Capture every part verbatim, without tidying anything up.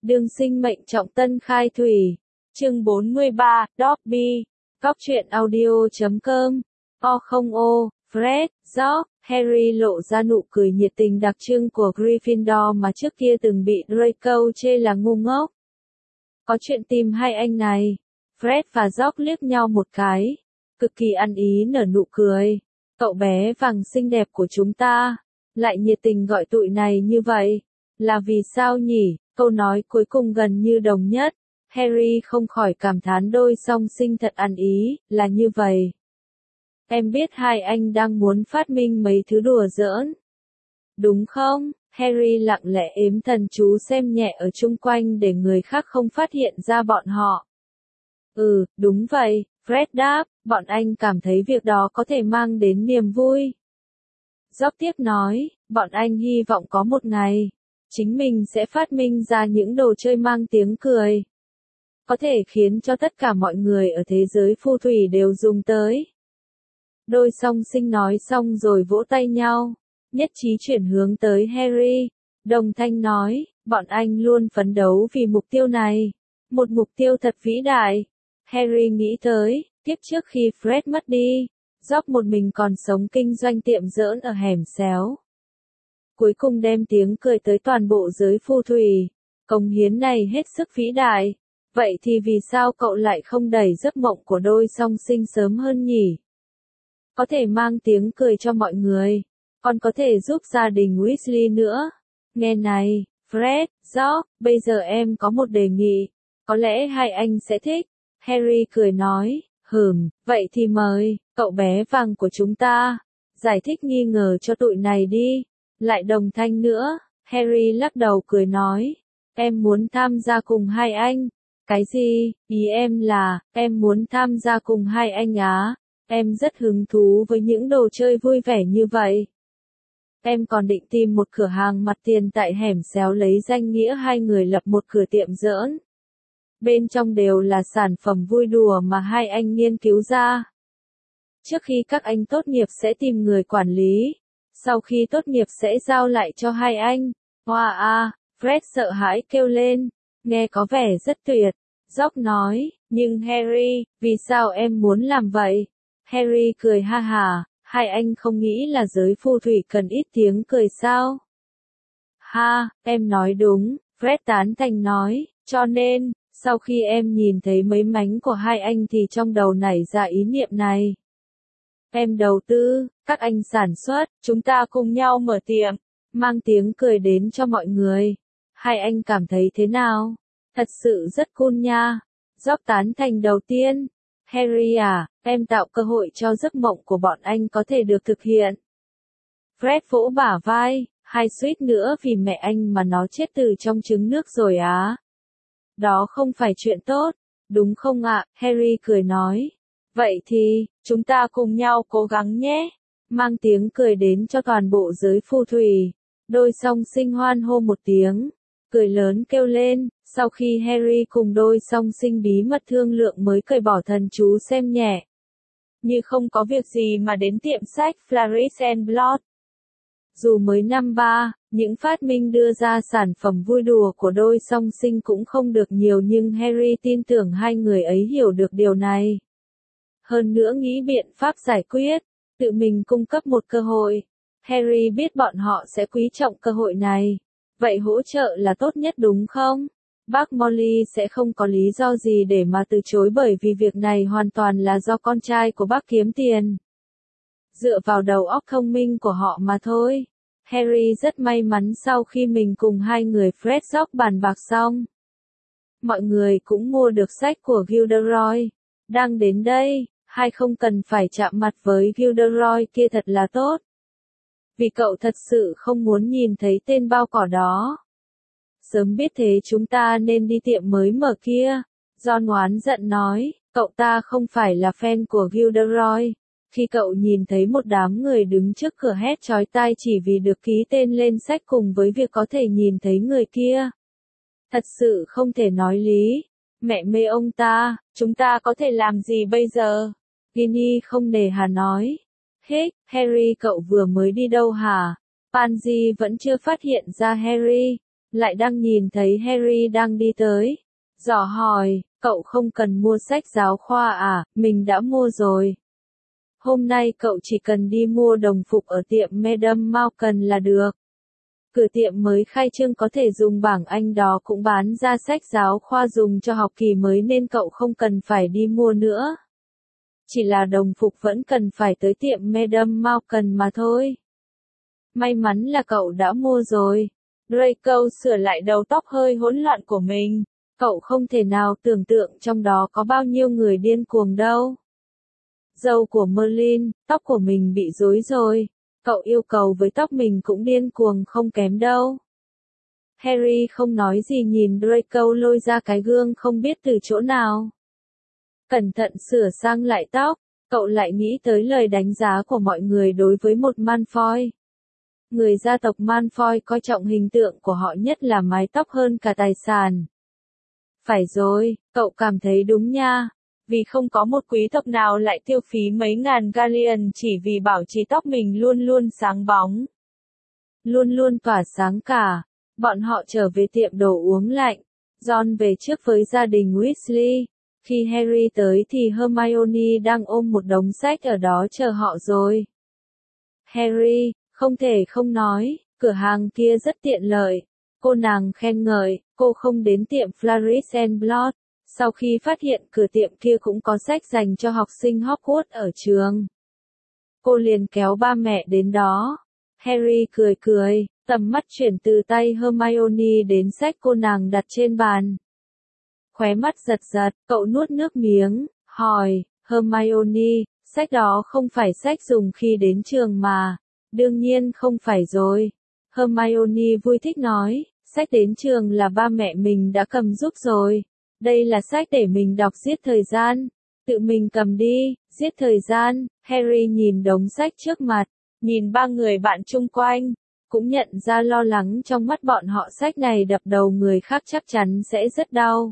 Đương sinh mệnh trọng tân khai thủy. Chương bốn mươi ba, Dobby. Góc truyện audio chấm com. O không O, Fred, George, Harry lộ ra nụ cười nhiệt tình đặc trưng của Gryffindor mà trước kia từng bị Draco chê là ngu ngốc. Có chuyện tìm hai anh này. Fred và George liếc nhau một cái, cực kỳ ăn ý nở nụ cười. Cậu bé vàng xinh đẹp của chúng ta, lại nhiệt tình gọi tụi này như vậy, là vì sao nhỉ? Câu nói cuối cùng gần như đồng nhất. Harry không khỏi cảm thán đôi song sinh thật ăn ý, là như vậy. Em biết hai anh đang muốn phát minh mấy thứ đùa giỡn. Đúng không? Harry lặng lẽ ếm thần chú xem nhẹ ở chung quanh để người khác không phát hiện ra bọn họ. Ừ, đúng vậy, Fred đáp, bọn anh cảm thấy việc đó có thể mang đến niềm vui. George tiếp nói, bọn anh hy vọng có một ngày, chính mình sẽ phát minh ra những đồ chơi mang tiếng cười. Có thể khiến cho tất cả mọi người ở thế giới phù thủy đều dùng tới. Đôi song sinh nói xong rồi vỗ tay nhau, nhất trí chuyển hướng tới Harry. Đồng thanh nói, bọn anh luôn phấn đấu vì mục tiêu này. Một mục tiêu thật vĩ đại. Harry nghĩ tới, tiếp trước khi Fred mất đi, George một mình còn sống kinh doanh tiệm giỡn ở hẻm xéo. Cuối cùng đem tiếng cười tới toàn bộ giới phù thủy. Cống hiến này hết sức vĩ đại. Vậy thì vì sao cậu lại không đẩy giấc mộng của đôi song sinh sớm hơn nhỉ? Có thể mang tiếng cười cho mọi người, còn có thể giúp gia đình Weasley nữa. Nghe này, Fred, George, bây giờ em có một đề nghị, có lẽ hai anh sẽ thích. Harry cười nói, hừm, vậy thì mời, cậu bé vàng của chúng ta, giải thích nghi ngờ cho tụi này đi. Lại đồng thanh nữa, Harry lắc đầu cười nói, em muốn tham gia cùng hai anh. Cái gì? Ý em là, em muốn tham gia cùng hai anh á. Em rất hứng thú với những đồ chơi vui vẻ như vậy. Em còn định tìm một cửa hàng mặt tiền tại hẻm xéo lấy danh nghĩa hai người lập một cửa tiệm giỡn. Bên trong đều là sản phẩm vui đùa mà hai anh nghiên cứu ra. Trước khi các anh tốt nghiệp sẽ tìm người quản lý. Sau khi tốt nghiệp sẽ giao lại cho hai anh. Hoa wow, à, Fred sợ hãi kêu lên. Nghe có vẻ rất tuyệt. George nói, nhưng Harry, vì sao em muốn làm vậy? Harry cười ha hà, hai anh không nghĩ là giới phù thủy cần ít tiếng cười sao? Ha, em nói đúng, Fred tán thành nói, cho nên, sau khi em nhìn thấy mấy mánh của hai anh thì trong đầu nảy ra ý niệm này. Em đầu tư, các anh sản xuất, chúng ta cùng nhau mở tiệm, mang tiếng cười đến cho mọi người. Hai anh cảm thấy thế nào? Thật sự rất cool nha. George tán thành đầu tiên. Harry à, em tạo cơ hội cho giấc mộng của bọn anh có thể được thực hiện. Fred vỗ bả vai, hai suýt nữa vì mẹ anh mà nó chết từ trong trứng nước rồi á. Đó không phải chuyện tốt, đúng không ạ? Harry cười nói. Vậy thì, chúng ta cùng nhau cố gắng nhé. Mang tiếng cười đến cho toàn bộ giới phù thủy. Đôi song sinh hoan hô một tiếng. Cười lớn kêu lên, sau khi Harry cùng đôi song sinh bí mật thương lượng mới cởi bỏ thần chú xem nhẹ. Như không có việc gì mà đến tiệm sách Flourish and Blot. Dù mới năm ba, những phát minh đưa ra sản phẩm vui đùa của đôi song sinh cũng không được nhiều nhưng Harry tin tưởng hai người ấy hiểu được điều này. Hơn nữa nghĩ biện pháp giải quyết, tự mình cung cấp một cơ hội. Harry biết bọn họ sẽ quý trọng cơ hội này. Vậy hỗ trợ là tốt nhất đúng không? Bác Molly sẽ không có lý do gì để mà từ chối bởi vì việc này hoàn toàn là do con trai của bác kiếm tiền. Dựa vào đầu óc thông minh của họ mà thôi. Harry rất may mắn sau khi mình cùng hai người Fred George bàn bạc xong. Mọi người cũng mua được sách của Gilderoy. Đang đến đây, hai không cần phải chạm mặt với Gilderoy kia thật là tốt. Vì cậu thật sự không muốn nhìn thấy tên bao cỏ đó. Sớm biết thế chúng ta nên đi tiệm mới mở kia. John oán giận nói, cậu ta không phải là fan của Gilderoy. Khi cậu nhìn thấy một đám người đứng trước cửa hét chói tai chỉ vì được ký tên lên sách cùng với việc có thể nhìn thấy người kia. Thật sự không thể nói lý. Mẹ mê ông ta, chúng ta có thể làm gì bây giờ? Ginny không nề hà nói. Hey, Harry cậu vừa mới đi đâu hả? Pansy vẫn chưa phát hiện ra Harry. lại đang nhìn thấy Harry đang đi tới. Dò hỏi, cậu không cần mua sách giáo khoa à, mình đã mua rồi. Hôm nay cậu chỉ cần đi mua đồng phục ở tiệm Madame Malkin là được. Cửa tiệm mới khai trương có thể dùng bảng Anh đó cũng bán ra sách giáo khoa dùng cho học kỳ mới nên cậu không cần phải đi mua nữa. Chỉ là đồng phục vẫn cần phải tới tiệm Madame Malkin mà thôi. May mắn là cậu đã mua rồi. Draco sửa lại đầu tóc hơi hỗn loạn của mình. Cậu không thể nào tưởng tượng trong đó có bao nhiêu người điên cuồng đâu. Dâu của Merlin, tóc của mình bị rối rồi. Cậu yêu cầu với tóc mình cũng điên cuồng không kém đâu. Harry không nói gì nhìn Draco lôi ra cái gương không biết từ chỗ nào. Cẩn thận sửa sang lại tóc, cậu lại nghĩ tới lời đánh giá của mọi người đối với một Malfoy. Người gia tộc Malfoy coi trọng hình tượng của họ nhất là mái tóc hơn cả tài sản. Phải rồi, cậu cảm thấy đúng nha. Vì không có một quý tộc nào lại tiêu phí mấy ngàn galleon chỉ vì bảo trì tóc mình luôn luôn sáng bóng. Luôn luôn tỏa sáng cả. Bọn họ trở về tiệm đồ uống lạnh. Ron về trước với gia đình Weasley. Khi Harry tới thì Hermione đang ôm một đống sách ở đó chờ họ rồi. Harry, không thể không nói, cửa hàng kia rất tiện lợi. Cô nàng khen ngợi, cô không đến tiệm Flourish and Blood. Sau khi phát hiện cửa tiệm kia cũng có sách dành cho học sinh Hogwarts ở trường. Cô liền kéo ba mẹ đến đó. Harry cười cười, tầm mắt chuyển từ tay Hermione đến sách cô nàng đặt trên bàn. Khóe mắt giật giật, cậu nuốt nước miếng, hỏi, Hermione, sách đó không phải sách dùng khi đến trường mà. Đương nhiên không phải rồi. Hermione vui thích nói, sách đến trường là ba mẹ mình đã cầm giúp rồi. Đây là sách để mình đọc giết thời gian. Tự mình cầm đi, giết thời gian. Harry nhìn đống sách trước mặt, nhìn ba người bạn chung quanh, cũng nhận ra lo lắng trong mắt bọn họ. Sách này đập đầu người khác chắc chắn sẽ rất đau.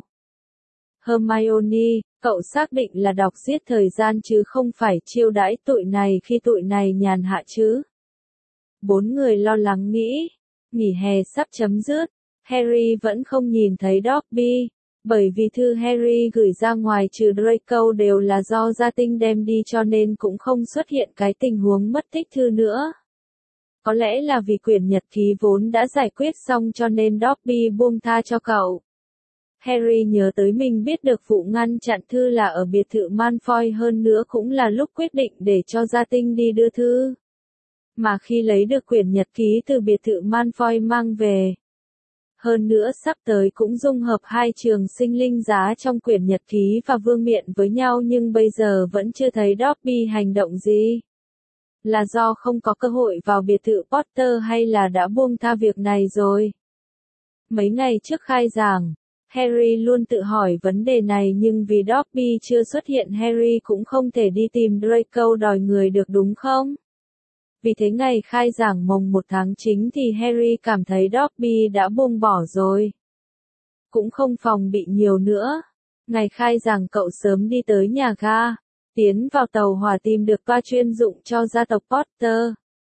Hermione, cậu xác định là đọc giết thời gian chứ không phải chiêu đãi tụi này khi tụi này nhàn hạ chứ? Bốn người lo lắng nghĩ. Nghỉ hè sắp chấm dứt. Harry vẫn không nhìn thấy Dobby. Bởi vì thư Harry gửi ra ngoài trừ Draco đều là do gia tinh đem đi cho nên cũng không xuất hiện cái tình huống mất tích thư nữa. Có lẽ là vì quyển nhật ký vốn đã giải quyết xong cho nên Dobby buông tha cho cậu. Harry nhớ tới mình biết được vụ ngăn chặn thư là ở biệt thự Malfoy, hơn nữa cũng là lúc quyết định để cho gia tinh đi đưa thư. Mà khi lấy được quyển nhật ký từ biệt thự Malfoy mang về. Hơn nữa sắp tới cũng dung hợp hai trường sinh linh giá trong quyển nhật ký và vương miện với nhau, nhưng bây giờ vẫn chưa thấy Dobby hành động gì. Là do không có cơ hội vào biệt thự Potter hay là đã buông tha việc này rồi? Mấy ngày trước khai giảng, Harry luôn tự hỏi vấn đề này, nhưng vì Dobby chưa xuất hiện Harry cũng không thể đi tìm Draco đòi người được, đúng không? Vì thế ngày khai giảng mồng một tháng chính thì Harry cảm thấy Dobby đã buông bỏ rồi. Cũng không phòng bị nhiều nữa. Ngày khai giảng cậu sớm đi tới nhà ga, tiến vào tàu hỏa tìm được toa chuyên dụng cho gia tộc Potter.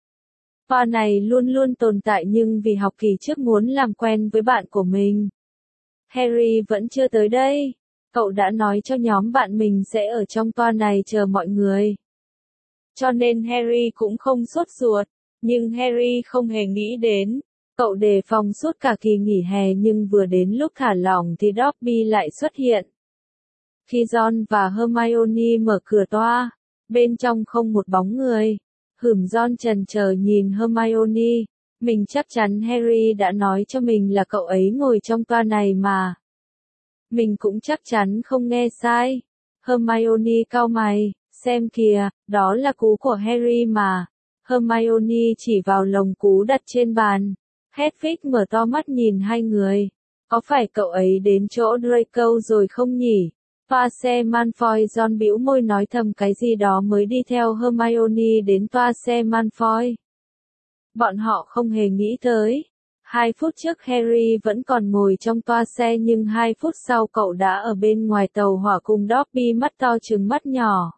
Toa này luôn luôn tồn tại nhưng vì học kỳ trước muốn làm quen với bạn của mình. Harry vẫn chưa tới đây. Cậu đã nói cho nhóm bạn mình sẽ ở trong toa này chờ mọi người. Cho nên Harry cũng không sốt ruột, nhưng Harry không hề nghĩ đến. Cậu đề phòng suốt cả kỳ nghỉ hè nhưng vừa đến lúc thả lỏng thì Dobby lại xuất hiện. Khi Ron và Hermione mở cửa toa, bên trong không một bóng người. Hửm Ron chần chờ nhìn Hermione. Mình chắc chắn Harry đã nói cho mình là cậu ấy ngồi trong toa này mà. Mình cũng chắc chắn không nghe sai. Hermione cau mày, xem kìa, đó là cú của Harry mà. Hermione chỉ vào lồng cú đặt trên bàn. Hedwig mở to mắt nhìn hai người. Có phải cậu ấy đến chỗ Draco rồi không nhỉ? Toa xe Malfoy. Ron bĩu môi nói thầm cái gì đó mới đi theo Hermione đến toa xe Malfoy. Bọn họ không hề nghĩ tới. Hai phút trước Harry vẫn còn ngồi trong toa xe nhưng hai phút sau cậu đã ở bên ngoài tàu hỏa cùng Dobby mắt to trừng mắt nhỏ.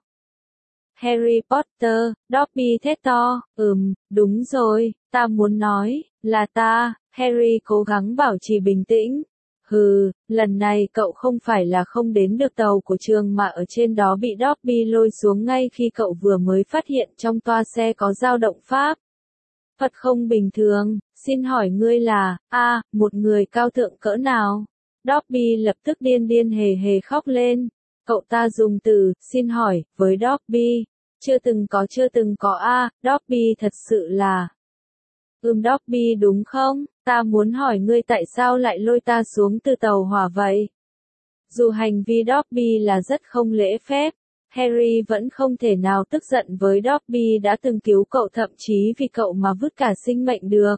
Harry Potter, Dobby thét to, ừm, đúng rồi, ta muốn nói, là ta, Harry cố gắng bảo trì bình tĩnh. Hừ, lần này cậu không phải là không đến được tàu của trường mà ở trên đó bị Dobby lôi xuống ngay khi cậu vừa mới phát hiện trong toa xe có dao động pháp. Thật không bình thường, xin hỏi ngươi là, a, một người cao thượng cỡ nào? Dobby lập tức điên điên hề hề khóc lên. Cậu ta dùng từ, xin hỏi, với Dobby. Chưa từng có chưa từng có a, Dobby thật sự là. Ừm Dobby đúng không? Ta muốn hỏi ngươi tại sao lại lôi ta xuống từ tàu hỏa vậy? Dù hành vi Dobby là rất không lễ phép, Harry vẫn không thể nào tức giận với Dobby đã từng cứu cậu thậm chí vì cậu mà vứt cả sinh mệnh được.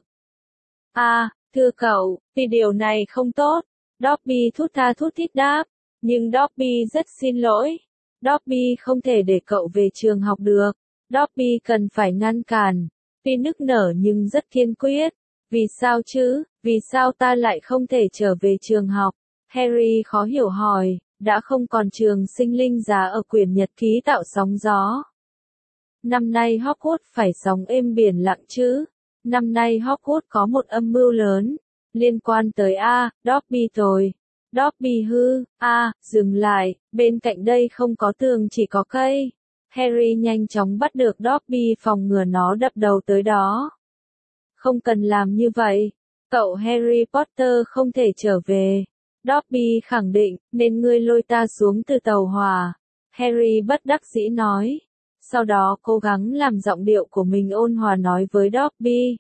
À, thưa cậu, vì điều này không tốt. Dobby thút tha thút thít đáp. Nhưng Dobby rất xin lỗi. Dobby không thể để cậu về trường học được. Dobby cần phải ngăn cản. Vì nức nở nhưng rất kiên quyết. Vì sao chứ, vì sao ta lại không thể trở về trường học? Harry khó hiểu hỏi, đã không còn trường sinh linh giá ở quyển nhật ký tạo sóng gió. Năm nay Hogwarts phải sóng êm biển lặng chứ? Năm nay Hogwarts có một âm mưu lớn, liên quan tới A, Dobby tồi. Dobby hư, A, dừng lại, bên cạnh đây không có tường chỉ có cây. Harry nhanh chóng bắt được Dobby phòng ngừa nó đập đầu tới đó. Không cần làm như vậy. Cậu Harry Potter không thể trở về. Dobby khẳng định, nên ngươi lôi ta xuống từ tàu hỏa. Harry bất đắc dĩ nói. Sau đó cố gắng làm giọng điệu của mình ôn hòa nói với Dobby.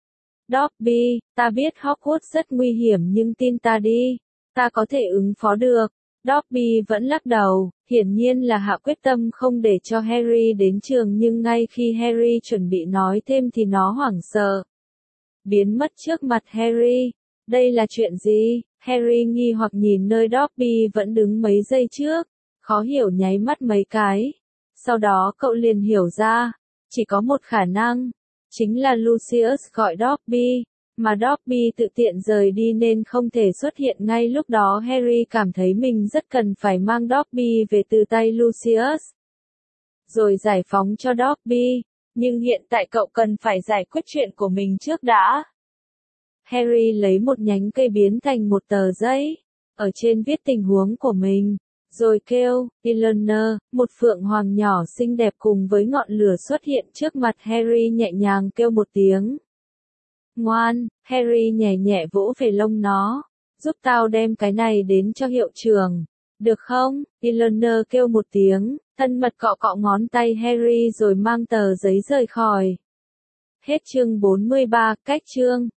Dobby, ta biết Hogwarts rất nguy hiểm nhưng tin ta đi. Ta có thể ứng phó được. Dobby vẫn lắc đầu, hiển nhiên là hạ quyết tâm không để cho Harry đến trường nhưng ngay khi Harry chuẩn bị nói thêm thì nó hoảng sợ. Biến mất trước mặt Harry. Đây là chuyện gì? Harry nghi hoặc nhìn nơi Dobby vẫn đứng mấy giây trước, khó hiểu nháy mắt mấy cái. Sau đó cậu liền hiểu ra, chỉ có một khả năng, chính là Lucius gọi Dobby, mà Dobby tự tiện rời đi nên không thể xuất hiện ngay lúc đó. Harry cảm thấy mình rất cần phải mang Dobby về từ tay Lucius, rồi giải phóng cho Dobby, nhưng hiện tại cậu cần phải giải quyết chuyện của mình trước đã. Harry lấy một nhánh cây biến thành một tờ giấy, ở trên viết tình huống của mình, rồi kêu, Eleanor, một phượng hoàng nhỏ xinh đẹp cùng với ngọn lửa xuất hiện trước mặt Harry nhẹ nhàng kêu một tiếng. Ngoan, Harry nhẹ nhẹ vỗ về lông nó, giúp tao đem cái này đến cho hiệu trưởng, được không? Eleanor kêu một tiếng, thân mật cọ cọ ngón tay Harry rồi mang tờ giấy rời khỏi. Hết chương bốn mươi ba, cách chương.